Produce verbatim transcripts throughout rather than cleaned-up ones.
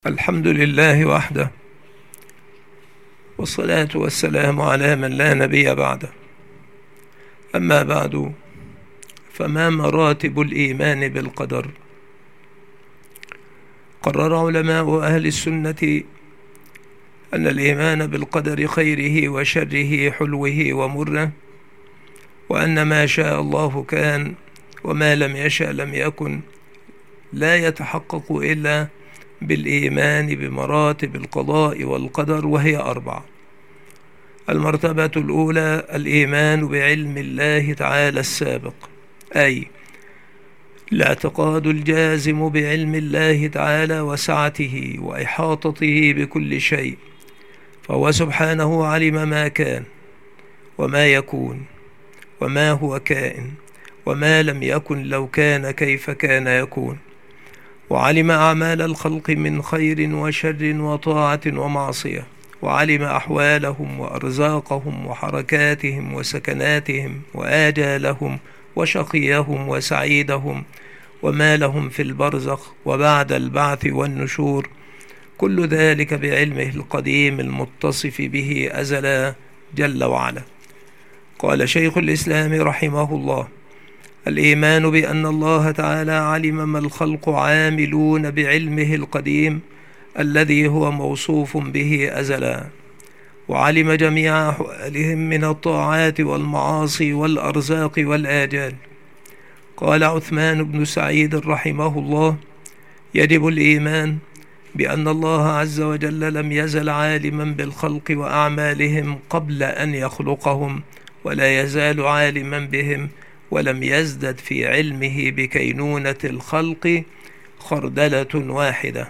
الحمد لله وحده، والصلاة والسلام على من لا نبي بعده. أما بعد، فما مراتب الإيمان بالقدر؟ قرر علماء أهل السنة أن الإيمان بالقدر خيره وشره حلوه ومره، وأن ما شاء الله كان وما لم يشأ لم يكن، لا يتحقق إلا بالإيمان بمراتب القضاء والقدر، وهي أربعة. المرتبة الأولى الإيمان بعلم الله تعالى السابق، أي الاعتقاد الجازم بعلم الله تعالى وسعته وإحاطته بكل شيء، فهو سبحانه علم ما كان وما يكون وما هو كائن وما لم يكن لو كان كيف كان يكون، وعلم أعمال الخلق من خير وشر وطاعة ومعصية، وعلم أحوالهم وأرزاقهم وحركاتهم وسكناتهم وآجالهم وشقيهم وسعيدهم وما لهم في البرزخ وبعد البعث والنشور، كل ذلك بعلمه القديم المتصف به أزلا جل وعلا. قال شيخ الإسلام رحمه الله: الإيمان بأن الله تعالى علم ما الخلق عاملون بعلمه القديم الذي هو موصوف به أزلا، وعلم جميع أحوالهم من الطاعات والمعاصي والأرزاق والآجال. قال عثمان بن سعيد رحمه الله: يجب الإيمان بأن الله عز وجل لم يزل عالما بالخلق وأعمالهم قبل أن يخلقهم، ولا يزال عالما بهم، ولم يزدد في علمه بكينونة الخلق خردلة واحدة.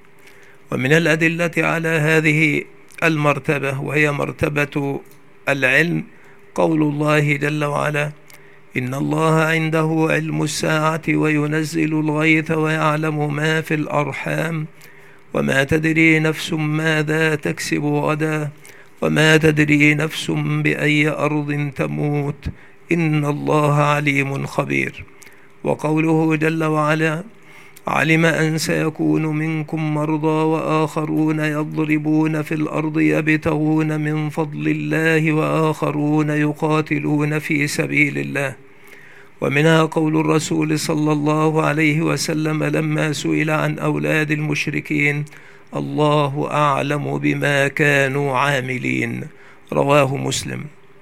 ومن الأدلة على هذه المرتبة، وهي مرتبة العلم، قول الله جل وعلا: إن الله عنده علم الساعة وينزل الغيث ويعلم ما في الأرحام وما تدري نفس ماذا تكسب غدا وما تدري نفس بأي أرض تموت إن الله عليم خبير. وقوله جل وعلا: علم أن سيكون منكم مرضى وآخرون يضربون في الأرض يبتغون من فضل الله وآخرون يقاتلون في سبيل الله. ومنها قول الرسول صلى الله عليه وسلم لما سئل عن أولاد المشركين: الله أعلم بما كانوا عاملين، رواه مسلم.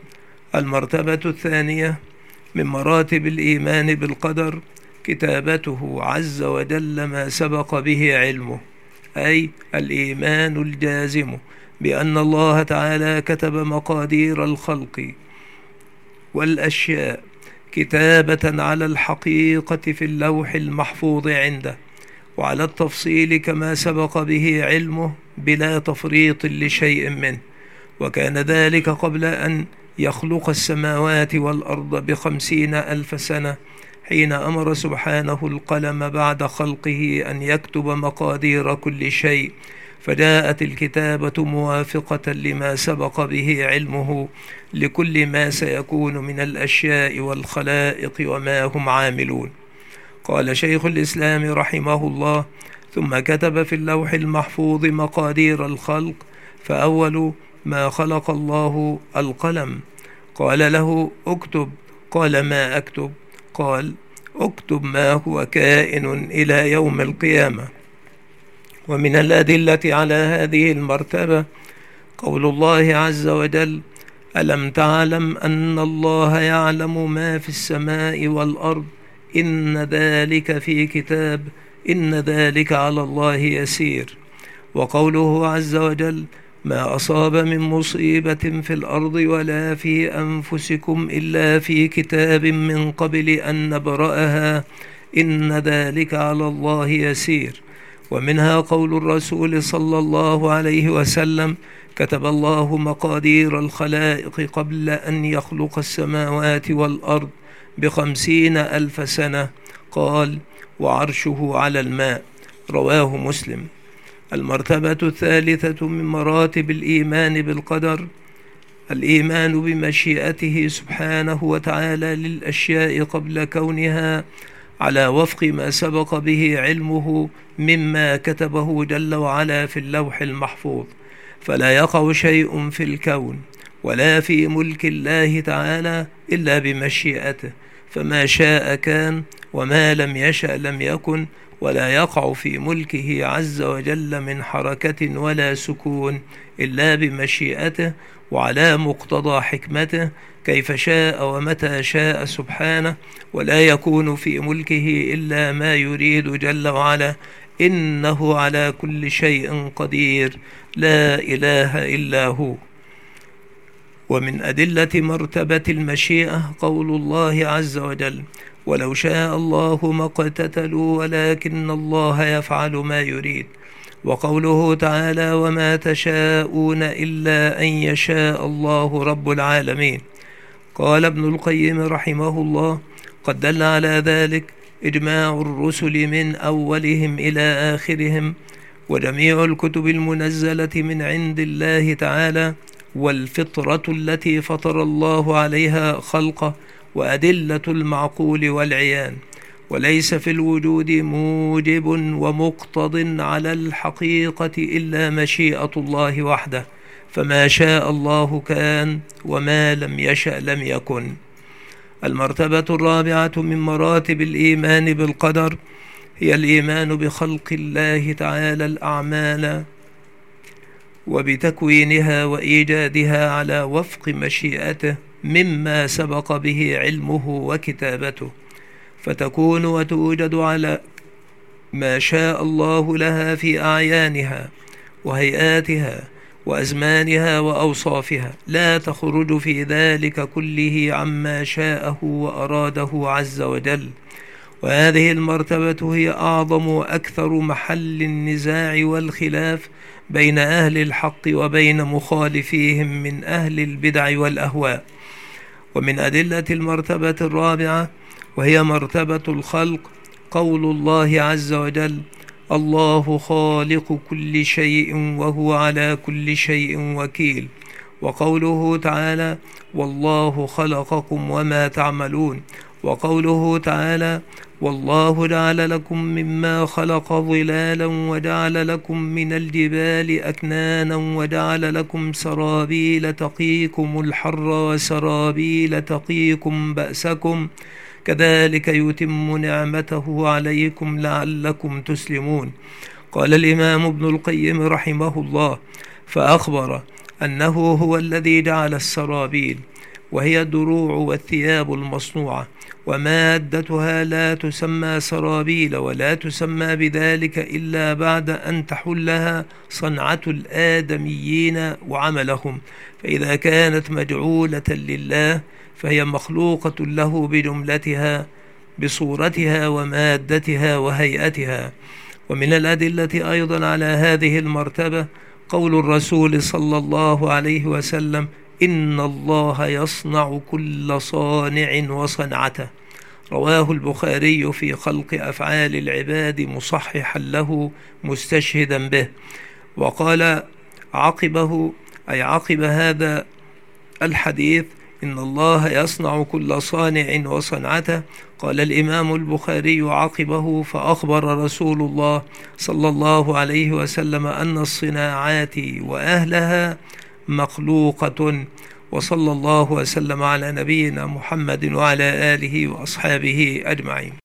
المرتبة الثانية من مراتب الإيمان بالقدر كتابته عز وجل ما سبق به علمه، أي الإيمان الجازم بأن الله تعالى كتب مقادير الخلق والأشياء كتابة على الحقيقة في اللوح المحفوظ عنده، وعلى التفصيل كما سبق به علمه بلا تفريط لشيء منه. وكان ذلك قبل أن يخلق السماوات والأرض بخمسين ألف سنة، حين أمر سبحانه القلم بعد خلقه أن يكتب مقادير كل شيء، فجاءت الكتابة موافقة لما سبق به علمه لكل ما سيكون من الأشياء والخلائق وما هم عاملون. قال شيخ الإسلام رحمه الله: ثم كتب في اللوح المحفوظ مقادير الخلق، فأول ما خلق الله القلم، قال له: اكتب. قال: ما أكتب؟ قال: اكتب ما هو كائن إلى يوم القيامة. ومن الأدلة على هذه المرتبة قول الله عز وجل: ألم تعلم أن الله يعلم ما في السماء والأرض إن ذلك في كتاب إن ذلك على الله يسير. وقوله عز وجل: ما أصاب من مصيبة في الأرض ولا في أنفسكم إلا في كتاب من قبل أن نبرأها إن ذلك على الله يسير. ومنها قول الرسول صلى الله عليه وسلم: كتب الله مقادير الخلائق قبل أن يخلق السماوات والأرض بخمسين ألف سنة، قال: وعرشه على الماء، رواه مسلم. المرتبة الثالثة من مراتب الإيمان بالقدر الإيمان بمشيئته سبحانه وتعالى للأشياء قبل كونها على وفق ما سبق به علمه مما كتبه جل وعلا في اللوح المحفوظ، فلا يقع شيء في الكون ولا في ملك الله تعالى إلا بمشيئته، فما شاء كان وما لم يشأ لم يكن، ولا يقع في ملكه عز وجل من حركة ولا سكون إلا بمشيئته وعلى مقتضى حكمته كيف شاء ومتى شاء سبحانه، ولا يكون في ملكه إلا ما يريد جل وعلا، إنه على كل شيء قدير لا إله إلا هو. ومن أدلة مرتبة المشيئة قول الله عز وجل: ولو شاء الله ما اقتتلوا ولكن الله يفعل ما يريد. وقوله تعالى: وما تشاءون إلا أن يشاء الله رب العالمين. قال ابن القيم رحمه الله: قد دل على ذلك إجماع الرسل من أولهم إلى آخرهم، وجميع الكتب المنزلة من عند الله تعالى، والفطرة التي فطر الله عليها خلقه، وأدلة المعقول والعيان. وليس في الوجود موجب ومقتض على الحقيقة إلا مشيئة الله وحده، فما شاء الله كان وما لم يشأ لم يكن. المرتبة الرابعة من مراتب الإيمان بالقدر هي الإيمان بخلق الله تعالى الأعمال وبتكوينها وإيجادها على وفق مشيئته مما سبق به علمه وكتابته، فتكون وتوجد على ما شاء الله لها في أعيانها وهيئاتها وأزمانها وأوصافها، لا تخرج في ذلك كله عما شاءه وأراده عز وجل. وهذه المرتبة هي أعظم وأكثر محل النزاع والخلاف بين أهل الحق وبين مخالفيهم من أهل البدع والأهواء. ومن أدلة المرتبة الرابعة وهي مرتبة الخلق قول الله عز وجل: الله خالق كل شيء وهو على كل شيء وكيل. وقوله تعالى: والله خلقكم وما تعملون. وقوله تعالى: والله جعل لكم مما خلق ظلالا وجعل لكم من الجبال أكنانا وجعل لكم سرابيل تقيكم الحر وسرابيل تقيكم بأسكم كذلك يتم نعمته عليكم لعلكم تسلمون. قال الإمام ابن القيم رحمه الله: فأخبر أنه هو الذي جعل السرابيل، وهي الدروع والثياب المصنوعة، ومادتها لا تسمى سرابيل ولا تسمى بذلك إلا بعد أن تحلها صنعة الآدميين وعملهم، فإذا كانت مجعولة لله فهي مخلوقة له بجملتها بصورتها ومادتها وهيئتها. ومن الأدلة أيضا على هذه المرتبة قول الرسول صلى الله عليه وسلم: إن الله يصنع كل صانع وصنعته. رواه البخاري في خلق أفعال العباد مصححا له مستشهدا به. وقال عقبه أي عقب هذا الحديث: إن الله يصنع كل صانع وصنعته. قال الإمام البخاري عقبه: فأخبر رسول الله صلى الله عليه وسلم أن الصناعات وأهلها مخلوقة. وصلى الله وسلم على نبينا محمد وعلى آله وأصحابه أجمعين.